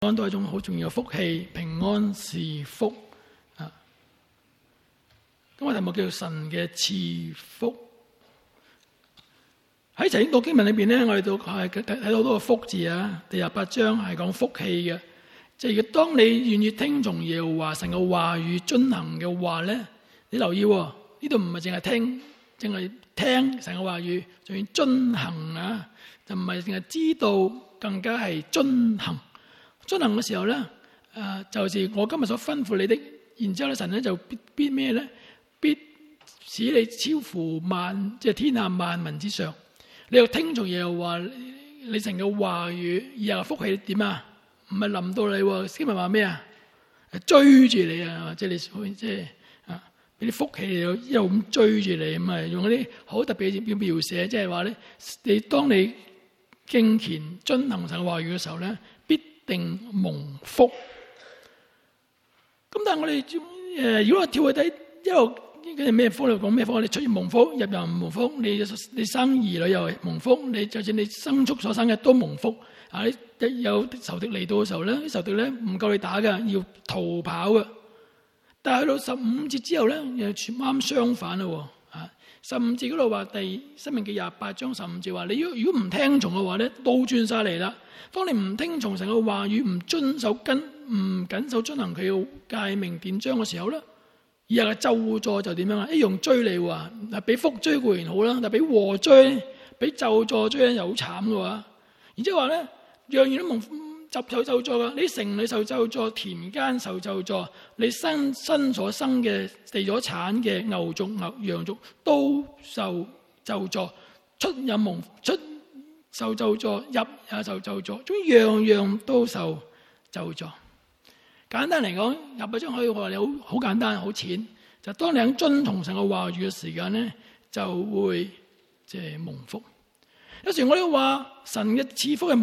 安都係一種好重要嘅福氣，平安是福啊！咁個題目叫做神嘅賜福。喺陳經讀經文裏邊咧，我哋都係睇到好多個福字啊。第28章係講福氣嘅，即係當你願意聽從耶和華神嘅話語遵行嘅話咧，你留意呢度唔係淨係聽神嘅話語，仲要遵行啊！就唔係淨係知道，更加係遵行。遵行嘅時候咧，就是我今日所吩咐你的。然之後咧，神咧就必咩咧？必使你超乎萬，即係天下萬民之上。你又聽從耶和華你神嘅話語，以後福氣點啊？唔係臨到你，經文話咩啊？追住你啊！即係你即係啊，俾啲福氣你一路咁追住你，咁啊用嗰啲好特別嘅描寫，即係話咧，你當你敬虔遵行神嘅話語嘅時候咧，必定蒙福。咁但係我哋如果我跳去睇一路嗰啲咩福，你講咩福？你出現蒙福，入又蒙福，你生兒女又係蒙福，你就算你牲畜所生嘅都蒙福。啊！一有仇敵嚟到嘅時候咧，啲仇敵咧唔夠你打嘅，要逃跑嘅。但係去到15節之後咧，又全啱相反啦。啊，15節嗰度話申命記28章15節話，你如果唔聽從嘅話咧，倒轉晒嚟啦。當你唔聽從神嘅話語，唔遵守唔謹守遵行佢嘅誡命典章嘅時候咧，以後嘅咒詛就點樣啊？一樣追你喎，嗱，俾福追固然好啦，但係俾禍追，俾咒詛追咧又好慘嘅話。然之後話咧，樣樣都蒙受咒詛噶，你城裏受咒詛，田間受咒詛，你身所生嘅地所產嘅牛族、羊族都受咒詛，出受咒詛，入也受咒詛，總之樣樣都受咒詛。簡單嚟講，入咗章可以話你好簡單好淺，就當你肯遵從神嘅話語嘅時間咧，就會即係蒙福。有時我哋話神嘅賜福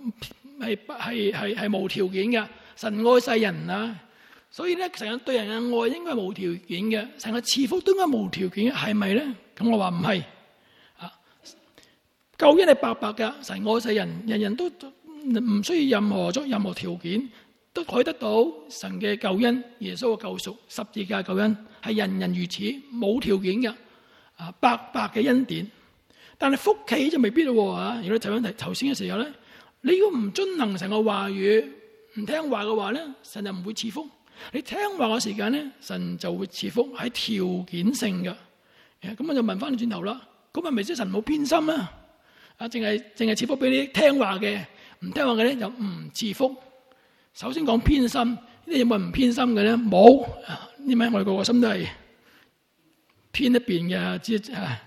係無條件嘅，神愛世人啊，所以咧神對人嘅愛應該係無條件嘅，神嘅賜福都應該無條件嘅，係咪咧？咁我話唔係啊，救恩係白白嘅，神愛世人，人人都唔需要任何條件，都可以得到神嘅救恩，耶穌嘅救贖，十字架救恩係人人如此，冇條件嘅啊，白白嘅恩典。但係福氣就未必咯啊！如果睇翻頭先嘅時候咧，你如果唔遵行神嘅話語，唔聽話嘅話咧，神就唔會賜福。你聽話嘅時間咧，神就會賜福，係條件性嘅。咁我就問翻你轉頭啦，咁係咪即係神冇偏心啊？啊，淨係賜福俾你聽話嘅，唔聽話嘅咧就唔賜福。首先講偏心，呢啲有冇人唔偏心嘅咧？冇，因為我哋個心都係偏一邊嘅，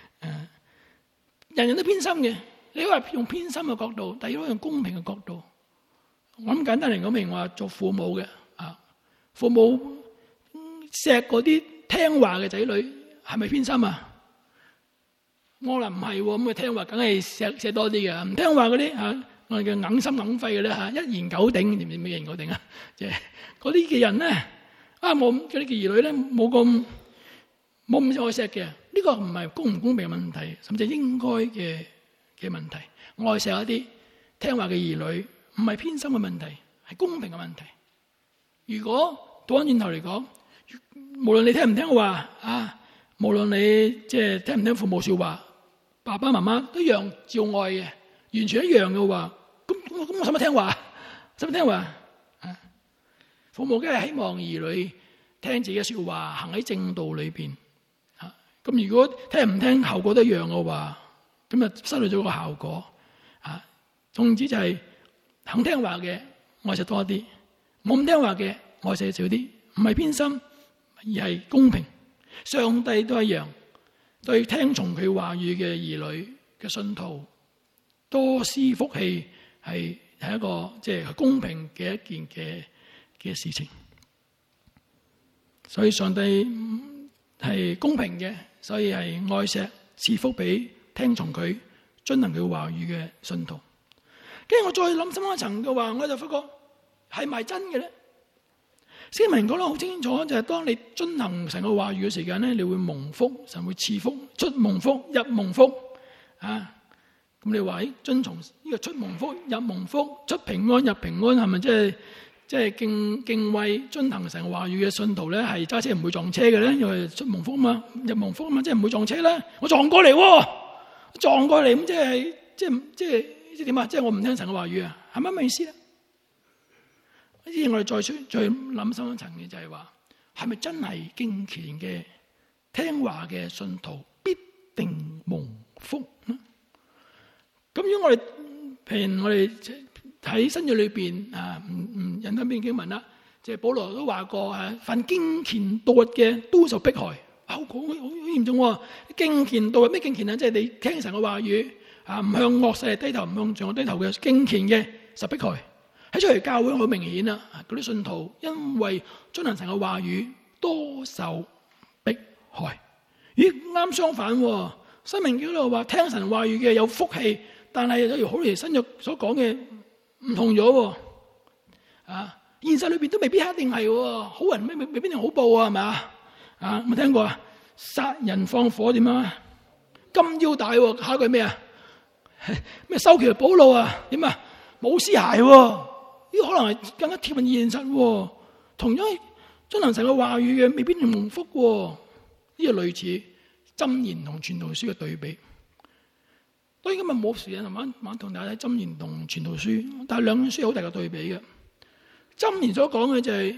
人人都偏心嘅。你話用偏心嘅角度，第二個用公平嘅角度。我諗簡單嚟講，明話做父母嘅啊，父母錫嗰啲聽話嘅仔女，係咪偏心啊？我話唔係，咁佢聽話梗係錫多啲嘅，唔聽話嗰啲吓，我哋叫硬心硬肺嘅咧吓，一言九鼎，點咩言九鼎啊？即係嗰啲嘅人咧，冇嗰啲嘅兒女咧，冇咁愛錫嘅。呢個唔係公唔公平嘅問題，甚至應該嘅問題。愛錫一啲聽話嘅兒女，唔係偏心嘅問題，係公平嘅問題。如果倒翻轉頭嚟講，無論你聽唔聽話啊，無論你即係聽唔聽父母說話，爸爸媽媽都一樣照愛嘅，完全一樣嘅話，咁我使乜聽話？使乜聽話？啊，父母梗係希望兒女聽自己嘅說話，行喺正道裏邊。咁如果聽唔聽後果都一樣嘅話，咁就失去咗個效果啊。總之就係肯聽話嘅愛錫多啲，冇咁聽話嘅愛錫少啲，唔係偏心而係公平。上帝都一樣，對聽從佢話語嘅兒女嘅信徒多施福氣，係一個即係公平嘅一件嘅事情。所以上帝係公平嘅。所以係愛錫賜福俾聽從佢遵行佢話語嘅信徒。跟住我再諗深一層嘅話，我就發覺係咪真嘅咧？聖經講得好清楚，就係當你遵行神嘅話語嘅時間咧，你會蒙福，神會賜福，出蒙福，入蒙福啊！ 咁你話遵從呢個出蒙福入蒙福、出平安入平安，係咪即係敬畏遵行神話語嘅信徒咧？係揸車唔會撞車嘅咧，因為出蒙福嘛，入蒙福嘛，即係唔會撞車啦。我撞過嚟喎，撞過嚟咁即係點啊？即係我唔聽神嘅話語啊，係乜意思咧？呢啲我哋再諗深一層嘅就係話，係咪真係敬虔嘅聽話嘅信徒必定蒙福呢？咁如果我哋譬如我哋喺新約裏邊啊，唔引得邊經文啦，即係保羅都話過啊，凡敬虔度日嘅都受迫害，好嚴重喎！敬虔度日咩敬虔啊？即係你聽神嘅話語啊，唔向惡勢力低頭，唔向罪惡低頭嘅敬虔嘅受迫害。喺出嚟教會好明顯啦，嗰啲信徒因為遵行神嘅話語多受迫害。咦，啱相反喎！申命記嗰度話聽神話語嘅有福氣，但係有條好似新約所講嘅唔同咗喎。啊，現實裏邊都未必一定係喎，好人未必定好報啊，係咪啊？啊，有冇聽過啊？殺人放火點啊？金腰帶喎，下一句咩啊？咩修橋補路啊？點啊？冇屍骸喎。呢個可能係更加貼近現實喎，同樣遵行神嘅話語嘅未必係蒙福喎。呢個類似箴言同傳道書嘅對比。當然今日冇時間慢慢同大家睇箴言同傳道書，但係兩本書好大嘅對比嘅。箴言所講嘅就係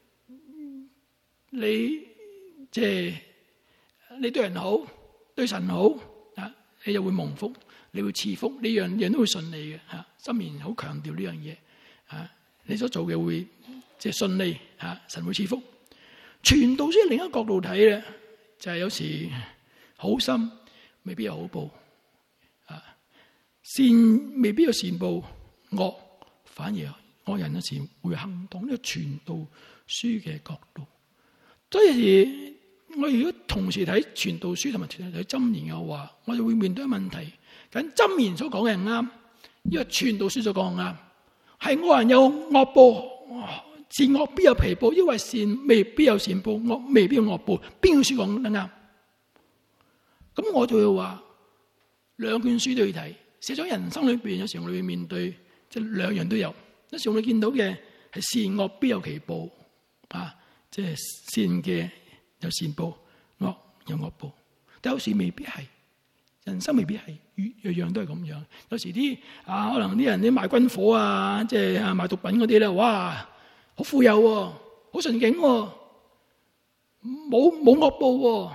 你對人好，對神好啊，你就會蒙福，你會賜福，你樣樣都會順利嘅嚇。箴言好強調呢樣嘢。啊！你所做嘅會即係順利，神會賜福。傳道書另一個角度睇咧，就係有時好心未必有好報，善未必有善報，惡反而惡人有時會行動。呢個傳道書嘅角度，所以我如果同時睇傳道書同埋睇箴言嘅話，我就會面對一個問題。咁箴言所講嘅係啱，因為傳道書所講嘅啱。係惡人有惡報，善惡必有皮報，因為善未必有善報，惡未必有惡報。邊個書講得啱？咁我就會話兩卷書都要睇。寫咗人生裏邊，有時我哋會面對即係兩樣都有。有時我哋見到嘅係善惡必有其報，即係善嘅有善報，惡有惡報。但有時未必係。人生未必係樣樣都係咁樣，有時啲可能啲人啲賣軍火啊，即係賣毒品嗰啲咧，哇，好富有喎，好順境喎，冇惡報喎。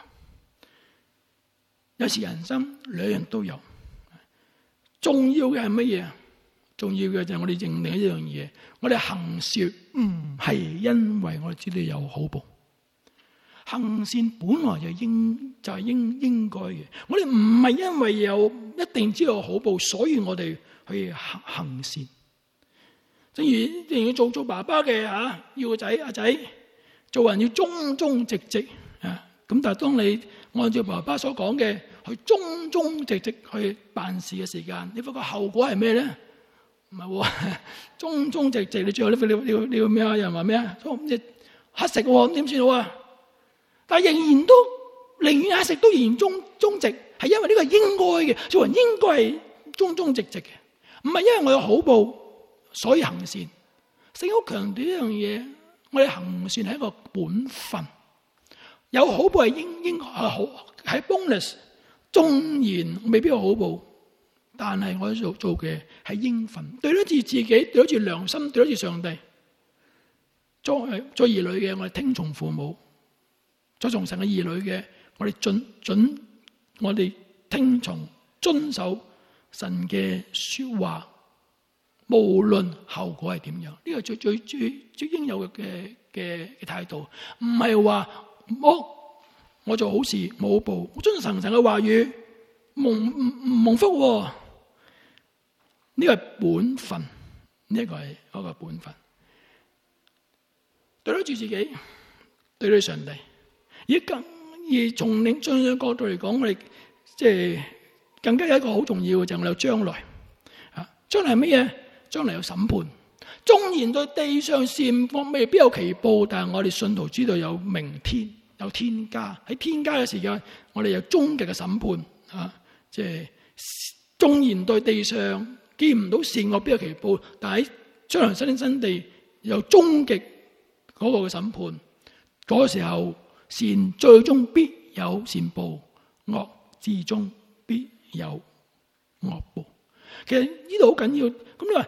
有時人生兩樣都有，重要嘅係乜嘢？重要嘅就係我哋認定一樣嘢，我哋行善唔係因為我哋知道有好報。行善本來就係應該嘅，我哋唔係因為有一定知道好報，所以我哋去行善。正如做爸爸嘅要個仔阿仔做人要忠忠直直啊。咁但係當你按照爸爸所講嘅去忠忠直直去辦事嘅時間，你發覺後果係咩咧？唔係忠忠直直，你最後你要咩啊？有人話咩啊？乞食咁點算好啊？但係仍然都寧願乞食都仍然忠直，係因為呢個係應該嘅，做人應該係忠忠直直嘅，唔係因為我有好報所以行善。聖經好強調一樣嘢，我哋行善係一個本分，有好報係應好係 bonus， 縱然未必有好報，但係我做嘅係應份，對得住自己，對得住良心，對得住上帝。做兒女嘅我哋聽從父母。做從神嘅兒女嘅，我哋準我哋聽從遵守神嘅說話，無論後果係點樣，呢個最應有嘅態度，唔係話我做好事冇報，我遵行神嘅話語蒙福，呢個係本分，呢個係嗰個本分，對得住自己，對得住上帝。而從另一個角度嚟講，我哋即係更加有一個好重要嘅，就係我哋有將來。將來係乜嘢？將來有審判。縱然對地上善惡未必有其報，但係我哋信徒知道有明天，有天家。喺天家嘅時間，我哋有終極嘅審判。即係縱然對地上見唔到善惡必有其報，但喺將來新天新地有終極嗰個嘅審判，嗰個時候善最終必有善報，惡至終必有惡報。其實呢度好緊要。咁你話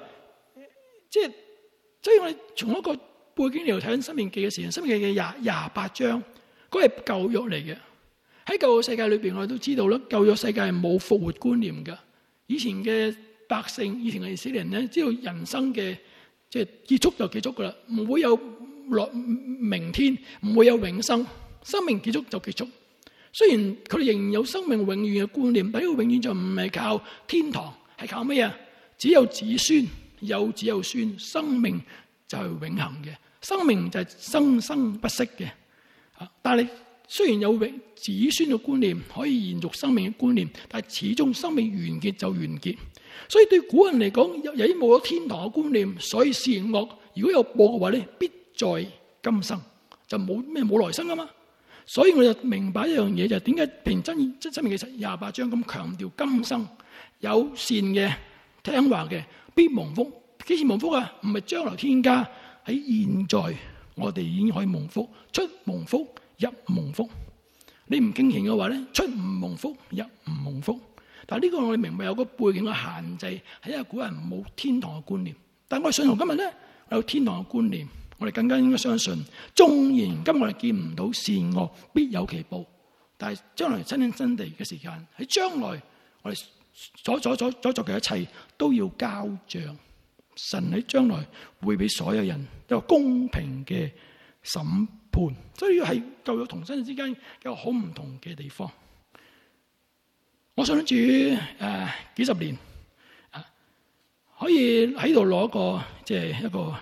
所以我哋從一個背景嚟睇緊《申命記》嘅時候，《申命記》嘅28章，嗰係舊約嚟嘅。喺舊約世界裏邊，我哋都知道啦，舊約世界係冇復活觀念嘅。以前嘅百姓，以前嘅以色列人咧，知道人生嘅即係結束就結束噶啦，唔會有明天，唔會有永生，生命結束就結束。雖然佢哋仍然有生命永遠嘅觀念，但呢個永遠就唔係靠天堂，係靠咩啊？只有子孫，有子有孫，生命就係永恆嘅，生命就係生生不息嘅。但係雖然有子孫嘅觀念，可以延續生命嘅觀念，但係始終生命完結就完結。所以對古人嚟講，由於冇咗天堂嘅觀念，所以善惡如果有報嘅話咧，必在今生，就冇來生啊嘛。所以我就明白一樣嘢，就係點解平真申命記28章咁強調今生有善嘅聽話嘅必蒙福。幾時蒙福啊？唔係將來天家，喺現在我哋已經可以蒙福，出蒙福，入蒙福。你唔敬虔嘅話咧，出唔蒙福，入唔蒙福。但係呢個我哋明白有個背景嘅限制，係因為古人冇天堂嘅觀念。但係我哋信徒今日咧有天堂嘅觀念，我哋更加應該相信，縱然今日我哋見唔到善惡必有其報，但係將來新天新地嘅時間，喺將來我哋所作嘅一切都要交賬。神喺將來會俾所有人一個公平嘅審判，所以係舊約同新約之間有好唔同嘅地方。我想住幾十年可以喺度攞個即係一個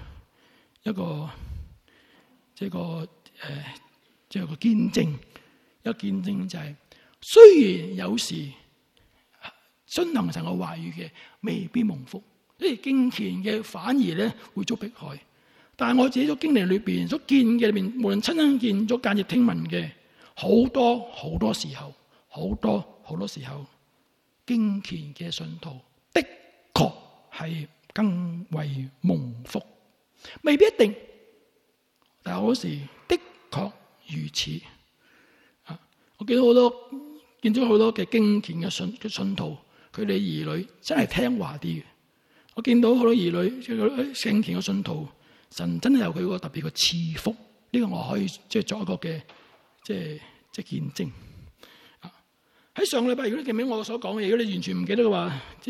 見證，一個見證就係雖然有時遵行神嘅話語嘅未必蒙福，呢啲敬虔嘅反而咧會遭迫害。但係我自己所經歷裏邊所見嘅裏邊，無論親身見咗間接聽聞嘅，好多時候，好多時候，敬虔嘅信徒的確係更為蒙福，未必一定，但係好多時的確如此。我見咗好多嘅敬虔嘅信徒，佢哋兒女真係聽話啲嘅。我見到好多兒女敬虔嘅信徒，神真係有佢個特別嘅賜福。呢個我可以即係作一個嘅即係見證。喺上個禮拜，如果你記唔記得我所講嘅嘢，如果你完全唔記得嘅話，即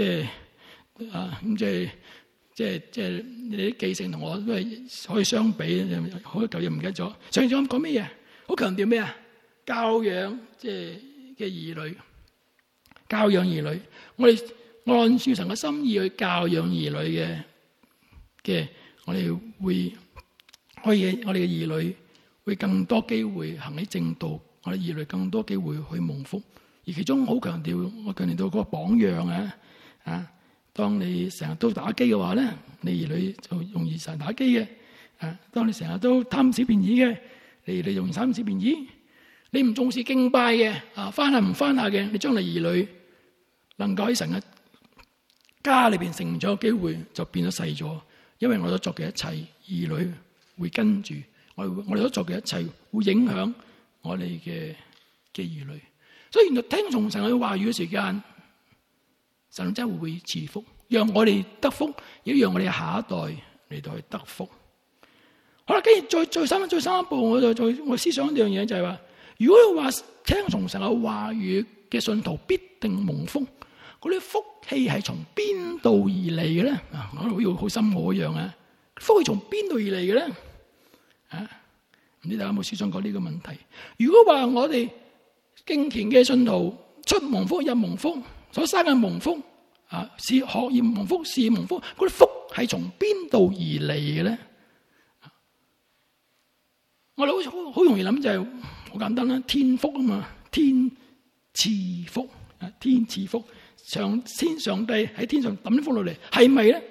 係你啲記性同我都係可以相比，好多舊嘢唔記得咗。上次我講咩嘢？好強調咩啊？教養即係嘅兒女，教養兒女。我哋按照神嘅心意去教養兒女嘅，我哋會可以，我哋嘅兒女會更多機會行喺正道，我哋兒女更多機會去蒙福。而其中好強調，我強調到嗰個榜樣啊！當你成日都打機嘅話咧，你兒女就容易成日打機嘅。當你成日都貪小便宜嘅，你容易貪小便宜。你唔重視敬拜嘅，翻下唔翻下嘅，你將來兒女能夠喺神嘅家裏邊成長嘅機會就變咗細咗。因為我所作嘅一切，兒女會跟住我哋所作嘅一切，會影響我哋嘅兒女。所以原來聽從神嘅話語嘅時間，神真係會賜福，讓我哋得福，亦讓我哋下一代嚟到去得福。好啦，跟住再深一步，我思想一樣嘢就係話，如果話聽從神嘅話語嘅信徒必定蒙福，嗰啲福氣係從邊度而嚟嘅咧？我好似好深奧一樣啊！福氣從邊度而嚟嘅咧？唔知大家有冇思想過呢個問題？如果話我哋敬虔嘅信徒出蒙福入蒙福，所生嘅蒙福是學業蒙福，事業蒙福，嗰啲福係從邊度而嚟嘅咧？我哋好容易諗就係好簡單啦，天福啊嘛，天賜福啊，天賜福，上帝喺天上抌福落嚟，係咪咧？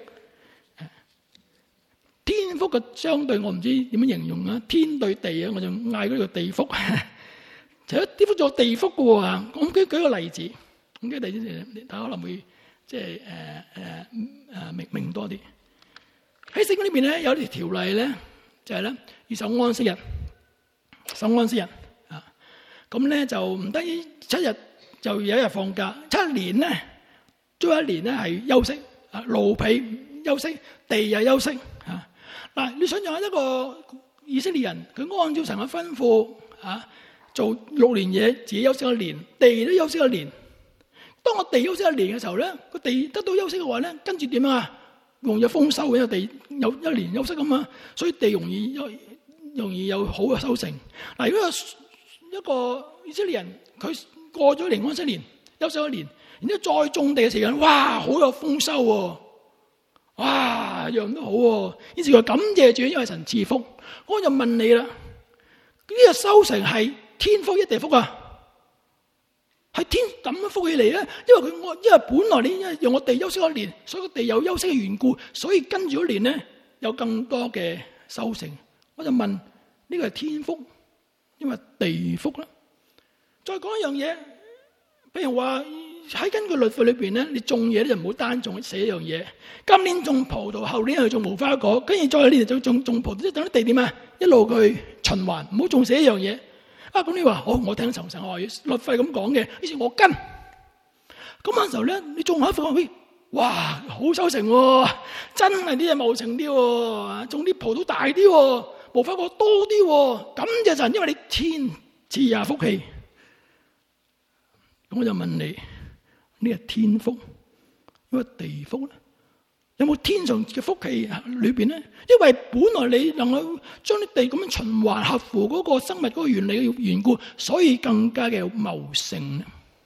天福嘅相對我唔知點樣形容啊，天對地啊，我就嗌嗰個地福。就啲福做地福嘅喎，我舉個例子，大家可能會即係明多啲。喺聖經裏邊咧有條條例咧，就係咧要守安息日，守安息日啊。咁咧就唔得於7日就有一日放假，7年咧，足一年咧係休息啊，奴婢休息，地又休息啊。嗱，你想象一個以色列人，佢按照神嘅吩咐啊，做6年嘢，自己休息1年，地都休息1年。當我地休息1年嘅時候咧，個地得到休息嘅話咧，跟住點啊？容易有豐收，因為地有1年休息啊嘛，所以地容易有好嘅收成。嗱，如果有一個以色列人，佢過咗安息年，休息1年，然之後再種地嘅時間，哇，好有豐收喎！哇，樣都好喎。於是佢感謝主，因為神賜福。我就問你啦，呢個收成係天福一地福啊？係天咁樣福起嚟咧？因為本來你因為讓我地休息1年，所以個地有休息嘅緣故，所以跟住1年咧有更多嘅收成。我就問呢個係天福，因為地福啦。再講一樣嘢，譬如話喺根據律法裏邊咧，你種嘢咧就唔好單種寫一樣嘢。今年種葡萄，後年去種無花果，跟住再年就種葡萄，即係等啲地點啊，一路去循環，唔好種寫一樣嘢。啊，咁你話好，我聽神話律法咁講嘅，於是我跟。咁嗰陣時候咧，你種下一副話，哇，好收成喎，真係啲嘢茂盛啲喎，種啲葡萄大啲喎，無花果多啲喎，感謝神，因為你天賜下福氣。咁我就問你，呢個天福，因為地福咧？有冇天上嘅福氣裏邊咧？因為本來你能夠將啲地咁樣循環，合乎嗰個生物嗰個原理嘅緣故，所以更加嘅茂盛。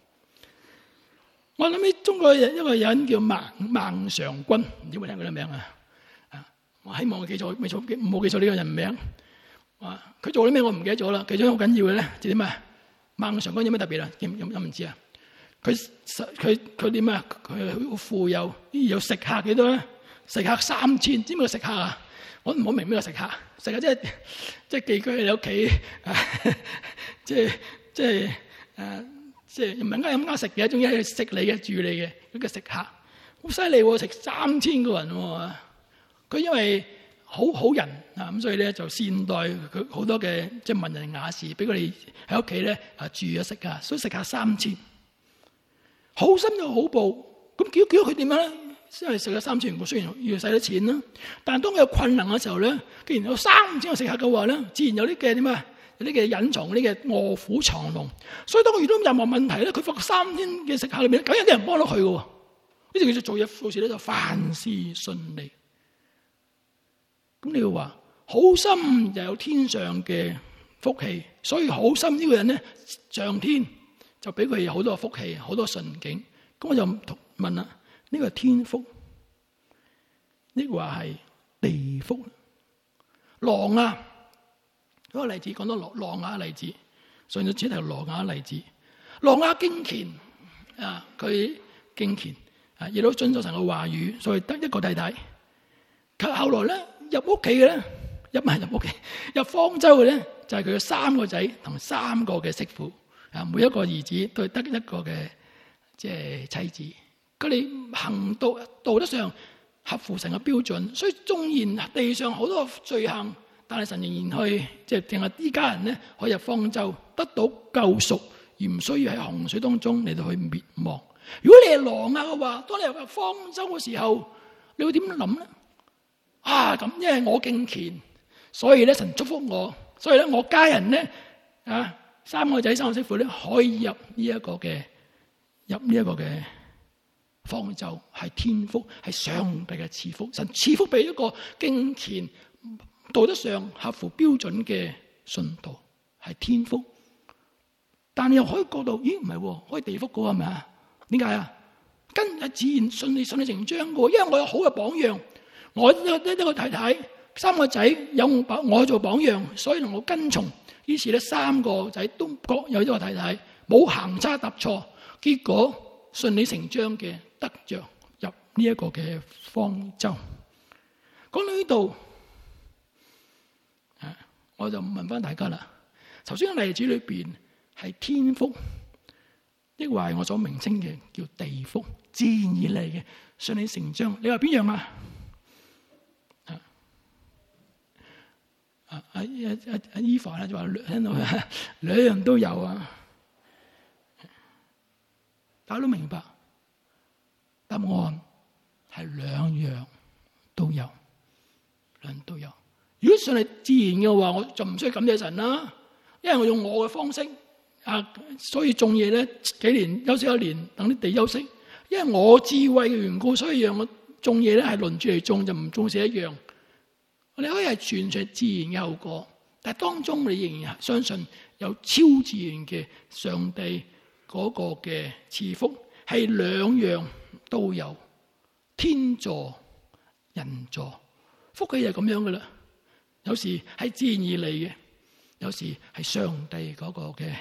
我諗起中國一個人叫孟嘗君，唔知有冇聽過呢個名啊？我希望我記錯，冇記錯呢個人名。佢做啲咩我唔記得咗啦。其中好緊要嘅咧，就點啊？孟嘗君有咩特別啊？有唔知啊？佢點啊？佢好富有，有食客幾多咧？食客3000，知唔知個食客啊？我唔好明咩個食客。食客即係寄居喺你屋企，即係唔係啱食嘅，總之係食你嘅、住你嘅嗰個食客，好犀利喎！食3000個人喎，佢因為好人啊，咁所以咧就善待佢好多嘅即係文人雅士，俾佢哋喺屋企咧住啊食啊，所以食客3000。好心又好報，咁叫佢點樣咧？因為食咗3000元，雖然要使咗錢啦，但係當佢有困難嘅時候咧，既然有3000個食客嘅話咧，自然有啲嘅點啊，有啲嘅隱藏，啲嘅臥虎藏龍。所以當佢遇到任何問題咧，佢發覺3000嘅食客裏面，梗有啲人幫到佢嘅。呢就叫做做事咧就凡事順利。咁你要話好心又有天上嘅福氣，所以好心呢個人咧，上天就俾佢好多福氣，好多順境。咁我就問啦，呢個係天福，呢個話係地福。挪亞嗰個例子講到挪亞例子，上咗主題挪亞例子。挪亞敬虔啊，佢敬虔啊，亦都遵守神嘅話語，所以得一個太太。後來咧入屋企嘅咧，入方舟嘅咧，就係佢嘅3個仔同3個嘅媳婦。啊，每一個兒子都係得一個嘅即係妻子，佢哋行道德上合乎神嘅標準，所以縱然地上好多罪行，但係神仍然去即係淨係呢家人咧可以入方舟得到救贖，而唔需要喺洪水當中嚟到去滅亡。如果你係挪亞嘅話，當你入方舟嘅時候，你會點諗咧？啊，咁因為我敬虔，所以咧神祝福我，所以咧我家人咧啊。3個仔3個媳婦咧可以入呢一個嘅方舟，係天福，係上帝嘅賜福。神賜福俾一個敬虔、道德上合乎標準嘅信徒，係天福。但係又可以覺到，咦唔係，可以地福嘅係咪啊？點解啊？跟係自然順理成章嘅，因為我有好嘅榜樣，我一個太太，3個仔有我做榜樣，所以我跟從。於是咧3個仔都各有一個太太，冇行差踏錯，結果順理成章嘅得着入呢一個嘅方舟。講到呢度，我就問翻大家啦。頭先嘅例子裏邊係天福， 抑或係我所名稱嘅叫地福，自然而嚟嘅，順理成章。你話邊樣啊？阿伊凡咧就話聽到兩樣都有啊，大家都明白答案係兩樣都有，兩樣都有。如果順係自然嘅話，我就唔需要感謝神啦，因為我用我嘅方式所以種嘢咧幾年休息一年，等啲地休息。因為我智慧嘅緣故，所以讓我種嘢咧係輪住嚟種，就唔種死一樣。你可以係全係自然嘅後果，但係當中你仍然相信有超自然嘅上帝嗰個嘅賜福，係兩樣都有，天助人助，福氣就係咁樣噶啦。有時係自然而嚟嘅，有時係上帝嗰個嘅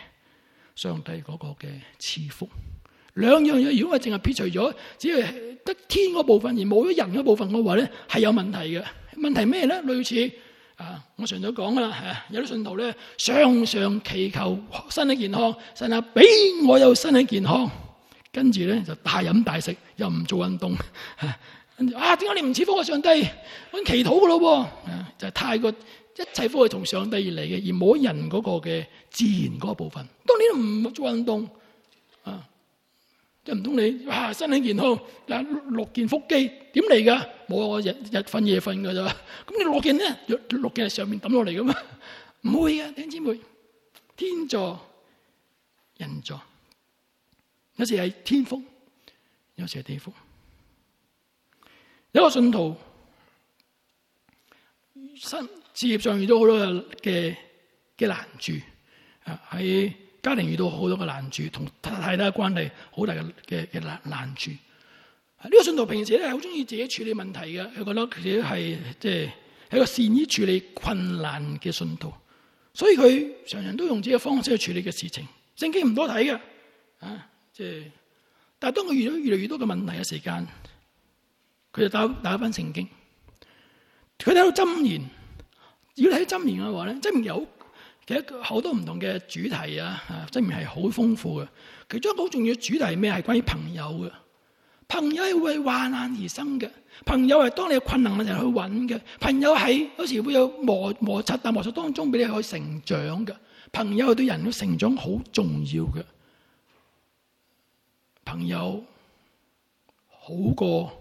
賜福。兩樣嘢，如果我淨係撇除咗，只係得天嗰部分而冇咗人嗰部分嘅話咧，係有問題嘅。問題咩咧？類似我常咗講啦，有啲信徒咧，常常祈求身體健康，神啊俾我有身體健康，跟住咧就大飲大食，又唔做運動，跟住點解你唔賜福我上帝？我祈禱噶咯，就係太過一切福係從上帝而嚟嘅，而冇人嗰個嘅自然嗰部分。當你都唔做運動即係唔通你身體健康6件腹肌點嚟噶？冇啊，我日瞓夜瞓噶咋？咁你6件咧，6件係上面抌落嚟噶嘛？唔會嘅，弟兄姊妹，天助人助，有時係天福，有時係地福。有個信徒事業上遇到好多嘅難處，喺家庭遇到好多嘅難處，同太太嘅關係好大嘅難處。呢個信徒平時咧係好中意自己處理問題嘅，佢覺得自己係係一個善於處理困難嘅信徒，所以佢常常都用自己嘅方式去處理嘅事情。聖經唔多睇嘅，但係當佢遇到越嚟越多嘅問題嘅時間，佢就打翻聖經。佢睇到箴言，如果睇箴言嘅話咧，箴言有其實好多唔同嘅主題箴言係好豐富嘅。其中一個好重要嘅主題係咩？係關於朋友嘅。朋友係為患難而生嘅，朋友係當你有困難嘅時候去揾嘅，朋友係有時會有摩擦，但摩擦當中俾你可以成長嘅。朋友係對人嘅成長好重要嘅。朋友好過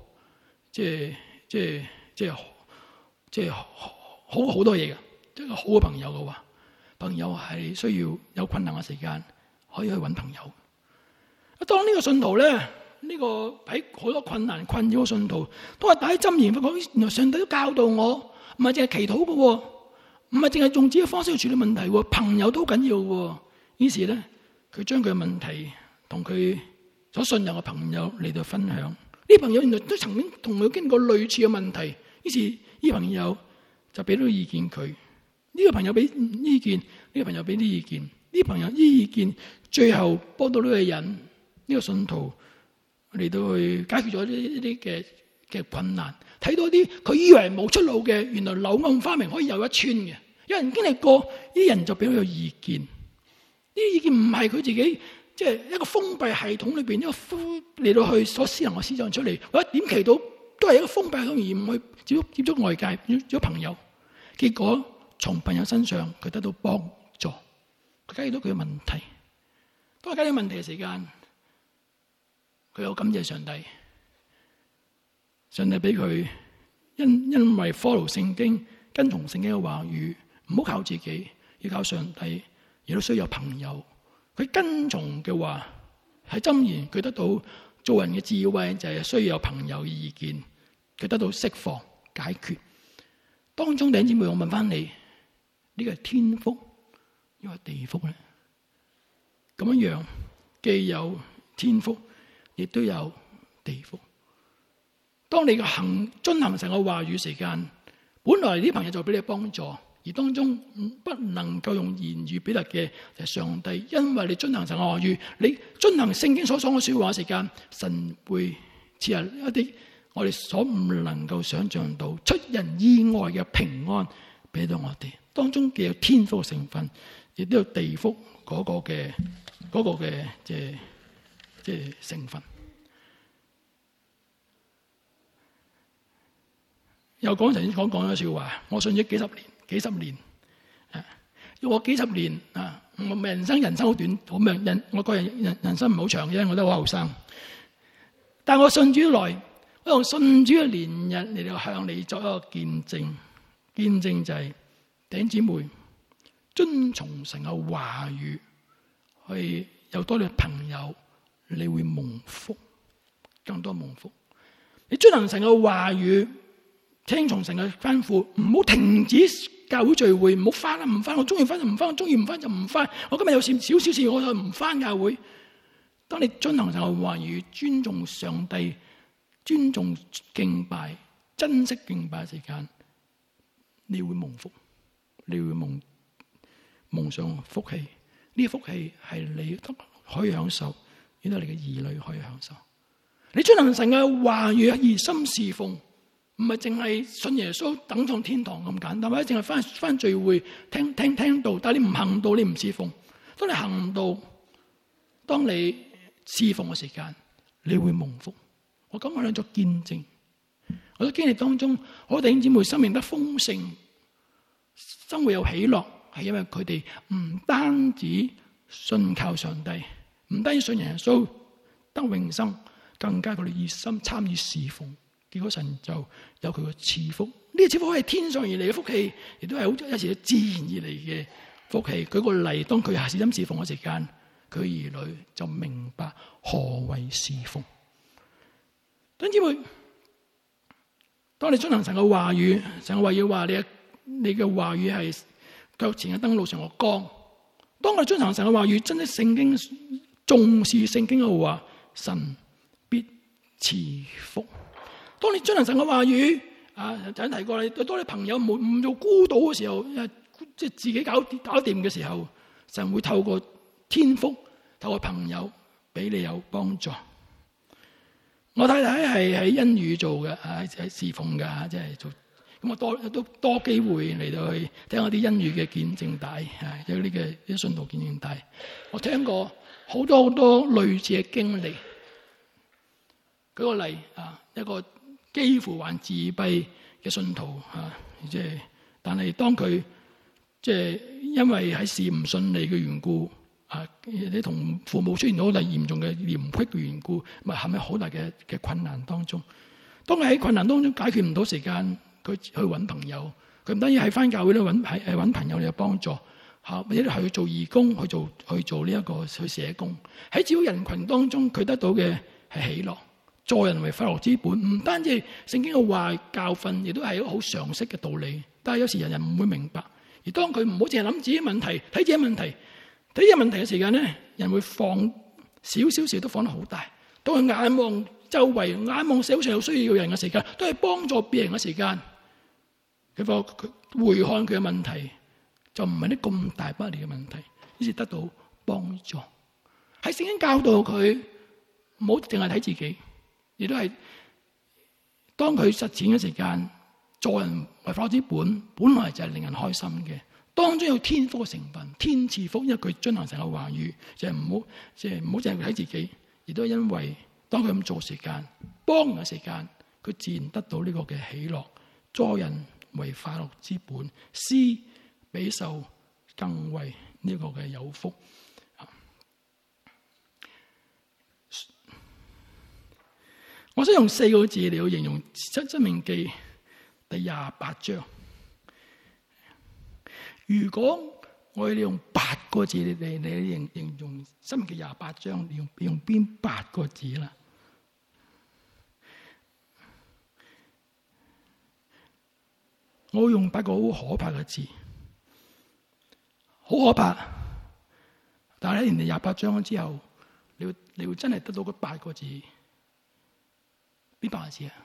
好多嘢嘅，即係好嘅朋友嘅話，朋友係需要有困難嘅時間可以去揾朋友。當呢個信徒咧，呢個喺好多困難困擾嘅信徒，都係打喺箴言，發覺原來上帝都教導我，唔係淨係祈禱嘅，唔係淨係用自己嘅方式去處理問題，朋友都好緊要嘅。於是咧，佢將佢嘅問題同佢所信任嘅朋友嚟到分享。呢朋友原來都曾經同佢經過類似嘅問題，於是呢朋友就俾到意見佢。呢個朋友俾意見，呢個朋友俾啲意見，呢朋友啲意見，最後幫到呢個人，呢個信徒嚟到去解決咗呢啲嘅困難，睇到啲佢以為冇出路嘅，原來柳暗花明可以又一村嘅。有人經歷過，呢啲人就俾佢有意見。呢啲意見唔係佢自己，即係一個封閉系統裏邊一個嚟到去所思想出嚟，或者點祈禱都係一個封閉系統，而唔去接觸外界，接觸朋友。結果從朋友身上佢得到幫助，佢解決到佢嘅問題。當佢解決問題嘅時間，佢有感謝上帝，上帝俾佢因為 follow 聖經，跟從聖經嘅話語，唔好靠自己，要靠上帝，亦都需要有朋友。佢跟從嘅話喺箴言，佢得到做人嘅智慧，就係需要有朋友嘅意見，佢得到釋放解決。當中弟兄姊妹，我問翻你，呢個係天福，抑或地福咧？咁樣既有天福，亦都有地福。當你嘅遵行神嘅話語時間，本來啲朋友就俾你幫助，而當中不能夠用言語表達嘅就係上帝，因為你遵行神嘅話語，你遵行聖經所講嘅說話時間，神會賜入一啲我哋所唔能夠想象到出人意外嘅平安俾到我哋。當中既有天福嘅成分，亦都有地福嗰個嘅即係成分。又曾經講咗笑話，我信咗幾十年，我幾十年啊，我人生好短，我個人生唔好長嘅，我都好後生。但我信主來，我用信主嘅年日嚟到向你作一個見證，見證就係弟兄姊妹遵從神嘅話語，去有多啲朋友，你會蒙福，更多蒙福。你遵行神嘅話語，聽從神嘅吩咐，唔好停止教會聚會，唔好翻啦，唔翻，我中意翻就唔翻，我中意唔翻就唔翻。我今日有少少事，我就唔翻教會。當你遵行神嘅話語，尊重上帝，尊重敬拜，珍惜敬拜嘅時間，你會蒙福，你會蒙上福氣。呢啲福氣係你可以享受，亦都係你嘅兒女可以享受。你遵行神嘅話語，熱心侍奉，唔係淨係信耶穌等上天堂咁簡單，或者淨係翻聚會聽道，但係你唔行道，你唔侍奉。當你行道，當你侍奉嘅時間，你會蒙福。我咁樣作見證，我喺經歷當中，我弟兄姊妹生命得豐盛，生活有喜樂，係因為佢哋唔單止信靠上帝，唔單止信耶穌得永生，更加佢哋熱心參與侍奉，結果神就有佢嘅賜福。呢個賜福係天上而嚟嘅福氣，亦都係好有時自然而嚟嘅福氣。舉個例，當佢係熱心侍奉嘅時間，佢兒女就明白何謂侍奉。弟兄姊妹，當你遵行神嘅話語，神嘅話語話你嘅話語係腳前嘅燈，路上嘅光。當我哋遵行神嘅話語，真係聖經重視聖經嘅話，神必賜福。當你遵行神嘅話語，曾經提過，你當你朋友唔做孤島嘅時候，即係自己搞掂嘅時候，神會透過天福，透過朋友俾你有幫助。我太太係喺恩語做嘅，喺侍奉嘅，即係做。咁我都多機會嚟到去聽我啲恩語嘅見證帶，有呢個啲信徒見證帶。我聽過好多類似嘅經歷。舉個例，一個幾乎患自閉嘅信徒，即係但係當佢即係因為喺事唔順利嘅緣故，你同父母出現好大嚴重嘅嫌隙嘅緣故，咪陷喺好大嘅困難當中。當佢喺困難當中解決唔到時間，佢去揾朋友，佢唔單止喺翻教會咧揾朋友嚟幫助，或者去做義工，去做呢一個去社工。喺小人群當中，佢得到嘅係喜樂。助人為快樂之本，唔單止聖經嘅話教訓，亦都係一個好常識嘅道理。但係有時人唔會明白。而當佢唔好淨係諗自己問題，睇自己問題嘅時間咧，人會放少少事都放得好大。當佢眼望周圍、眼望社會上有需要人嘅時間，都係幫助別人嘅時間。佢回看佢嘅問題，就唔係啲咁大不利嘅問題，於是得到幫助。喺聖經教導佢唔好淨係睇自己。亦都係當佢實踐嘅時間，助人為快樂之本，本來就係令人開心嘅。當中有天福嘅成分，天賜福，因為佢遵行神嘅話語，就係唔好淨係睇自己。亦都係因為當佢咁做時間，幫人嘅時間，佢自然得到呢個嘅喜樂。助人為快樂之本，施比受更為呢個嘅有福。我想用4個字嚟到形容《申命記》第28章。如果我要用8個字嚟形容《申命記》28章，用邊8個字啦？我會用8個好可怕嘅字，好可怕。但係喺28章之後，你會真係得到嗰8個字。邊8個字啊？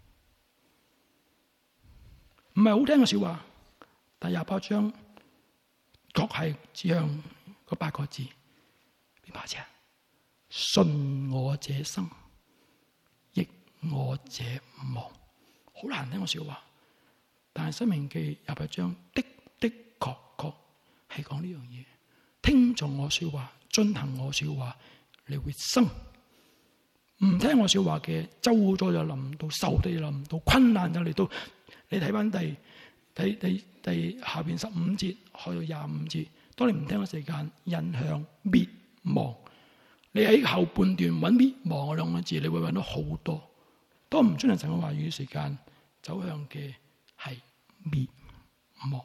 唔係好聽嘅說話，但28章確係指向嗰8個字。邊8個字啊？信我者生，逆我者亡。好難聽嘅說話，但係申命記28章的確係講呢樣嘢。聽從我說話，遵行我說話，你會生， 唔聽我說話嘅，咒詛就臨到，仇敵就臨到，困難就嚟到。你睇翻第下邊15節去到25節，當你唔聽嘅時間，引向滅亡。你喺後半段揾滅亡嗰兩個字，你會揾到好多。當唔遵行神嘅話語嘅時間，走向嘅係滅亡。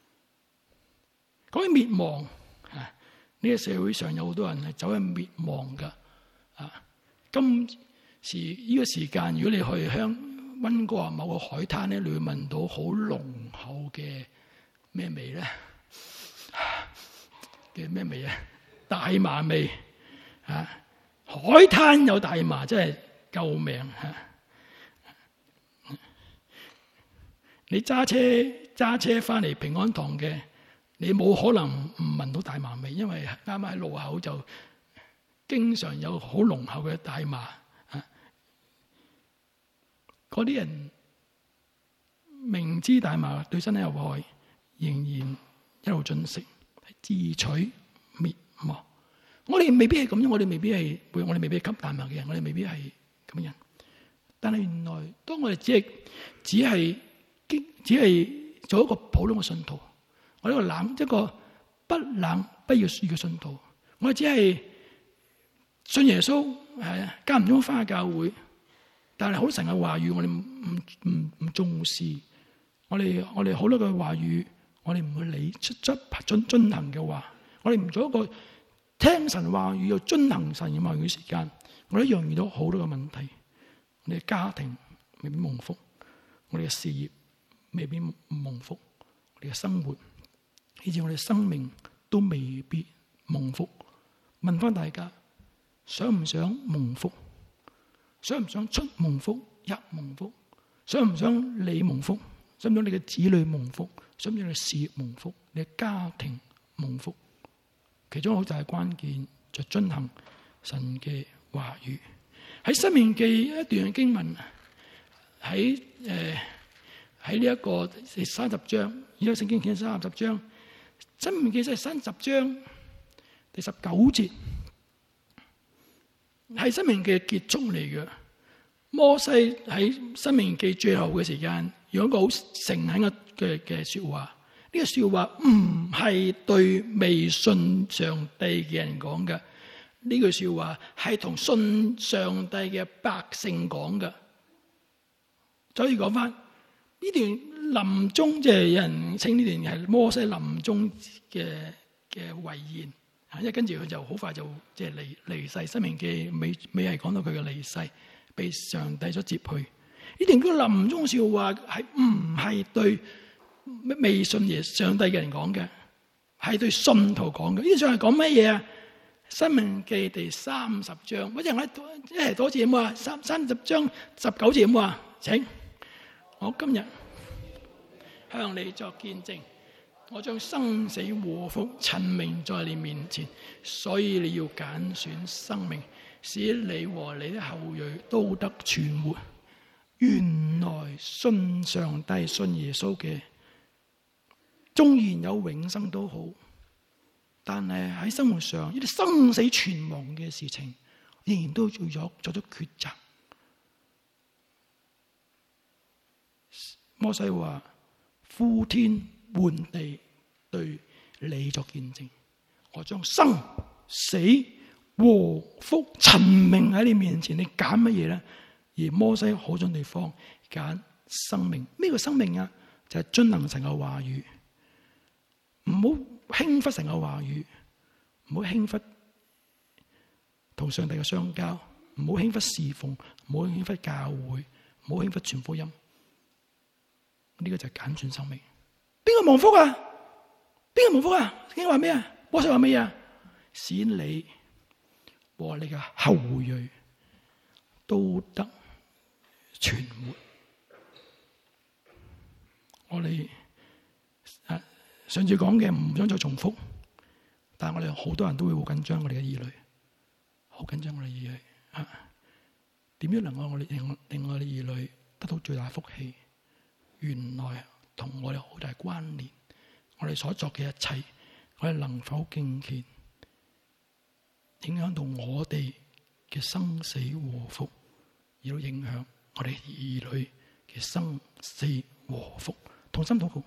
講起滅亡，呢個社會上有好多人係走向滅亡噶。今時呢個時間，如果你去溫哥華某個海灘咧，你會聞到好濃厚嘅咩味咧？嘅咩味啊？大麻味啊！海灘有大麻，真係救命啊！你揸車翻嚟平安堂嘅，你冇可能唔聞到大麻味，因為啱啱喺路口就經常有好濃厚嘅大麻。嗰啲人明知大麻對身體有害，仍然一路進食，係自取滅亡。我哋未必係咁樣，我哋未必係吸大麻嘅人，我哋未必係咁樣。但係原來當我哋只係做一個普通嘅信徒，我呢一個不冷不熱嘅信徒，我哋只係信耶穌，間唔中翻去教會。但係好神嘅話語，我哋唔重視。我哋好多嘅話語，我哋唔會理遵行嘅話。我哋唔做一個聽神話語又遵行神嘅話語嘅時間，我哋一樣遇到好多嘅問題。我哋嘅家庭未必蒙福，我哋嘅事業未必蒙福，我哋嘅生活以至我哋嘅生命都未必蒙福。問翻大家，想唔想蒙福？想唔想出蒙福入蒙福？想唔想你蒙福？想唔想你嘅子女蒙福？想唔想你嘅事業蒙福？你嘅家庭蒙福？其中好大嘅關鍵就遵行神嘅話語。喺申命記一段嘅經文，喺呢一個第30章，而家聖經卷30章，申命記係30章第19節。係申命記嘅結束嚟嘅。摩西喺申命記最後嘅時間，用一個好誠懇嘅說話。呢個說話唔係對未信上帝嘅人講嘅，呢句說話係同信上帝嘅百姓講嘅。所以講翻呢段臨終，即係有人稱呢段係摩西臨終嘅遺言。因為跟住佢就好快就即係離世，申命記尾係講到佢嘅離世，被上帝所接去。呢段叫臨終笑話係唔係對未信耶上帝嘅人講嘅，係對信徒講嘅。呢段上係講乜嘢啊？申命記第30章，或者我一係多字咁話，30章19節咁話，請我今日向你作見證。我將生死禍福陳明在你面前，所以你要揀選生命，使你和你的後裔都得存活。原來信上帝、信耶穌嘅，縱然有永生都好，但係喺生活上呢啲生死存亡嘅事情，仍然都要做咗抉擇。摩西話：呼天換地對你作見證，我將生死禍福陳明喺你面前，你揀乜嘢咧？而摩西好種地方揀生命。咩叫生命啊？就係遵行神嘅話語，唔好輕忽神嘅話語，唔好輕忽同上帝嘅相交，唔好輕忽侍奉，唔好輕忽教會，唔好輕忽傳福音。呢個就係揀選生命。邊個蒙福啊？邊個蒙福啊？聖經話咩啊？摩西話咩啊？使你和你嘅後裔都得存活。我哋上次講嘅唔想再重複，但係我哋好多人都會好緊張我哋嘅兒女，好緊張我哋兒女啊！點樣能夠我哋令我哋兒女得到最大福氣？原來同我哋好大關聯，我哋所作嘅一切，我哋能否敬虔，影響到我哋嘅生死禍福，而都影響我哋兒女嘅生死禍福。同心禱告。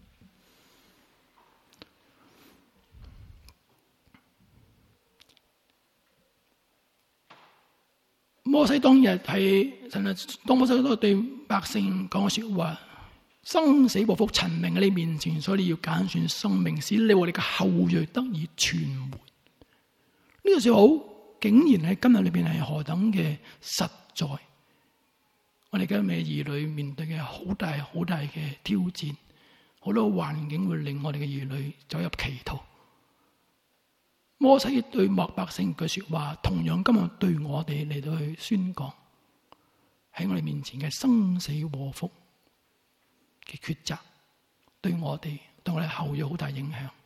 摩西當日係神啊，當摩西都對百姓講嘅說話，生死禍福陳明喺你面前，所以你要揀選生命，使你和你嘅後裔得以存活。呢個說好，竟然喺今日裏邊係何等嘅實在。我哋今日兒女面對嘅好大好大嘅挑戰，好多環境會令我哋嘅兒女走入歧途。摩西對莫百姓嘅說話，同樣今日對我哋嚟到去宣講，喺我哋面前嘅生死禍福嘅抉擇，對我哋對我哋後裔好大影響。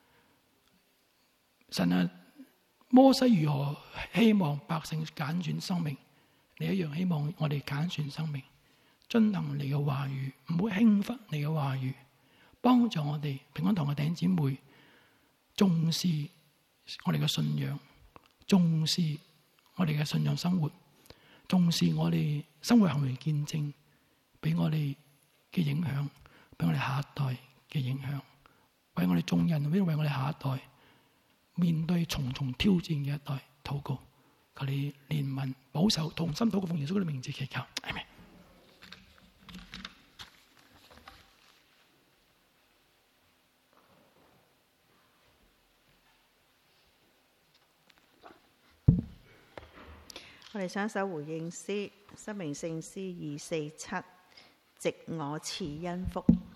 神啊，摩西如何希望百姓揀選生命，你一樣希望我哋揀選生命，遵行你嘅話語，唔好輕忽你嘅話語，幫助我哋平安堂嘅弟兄姊妹重視我哋嘅信仰，重視我哋嘅信仰生活，重視我哋生活行為見證俾我哋嘅影響，俾我哋下一代嘅影響，為我哋眾人，為我哋下一代面對重重挑戰嘅一代禱告，求你憐憫保守，同心禱告，奉耶穌嘅名字祈求，阿們。 我哋唱一首回應詩，生命聖詩247，藉我賜恩福。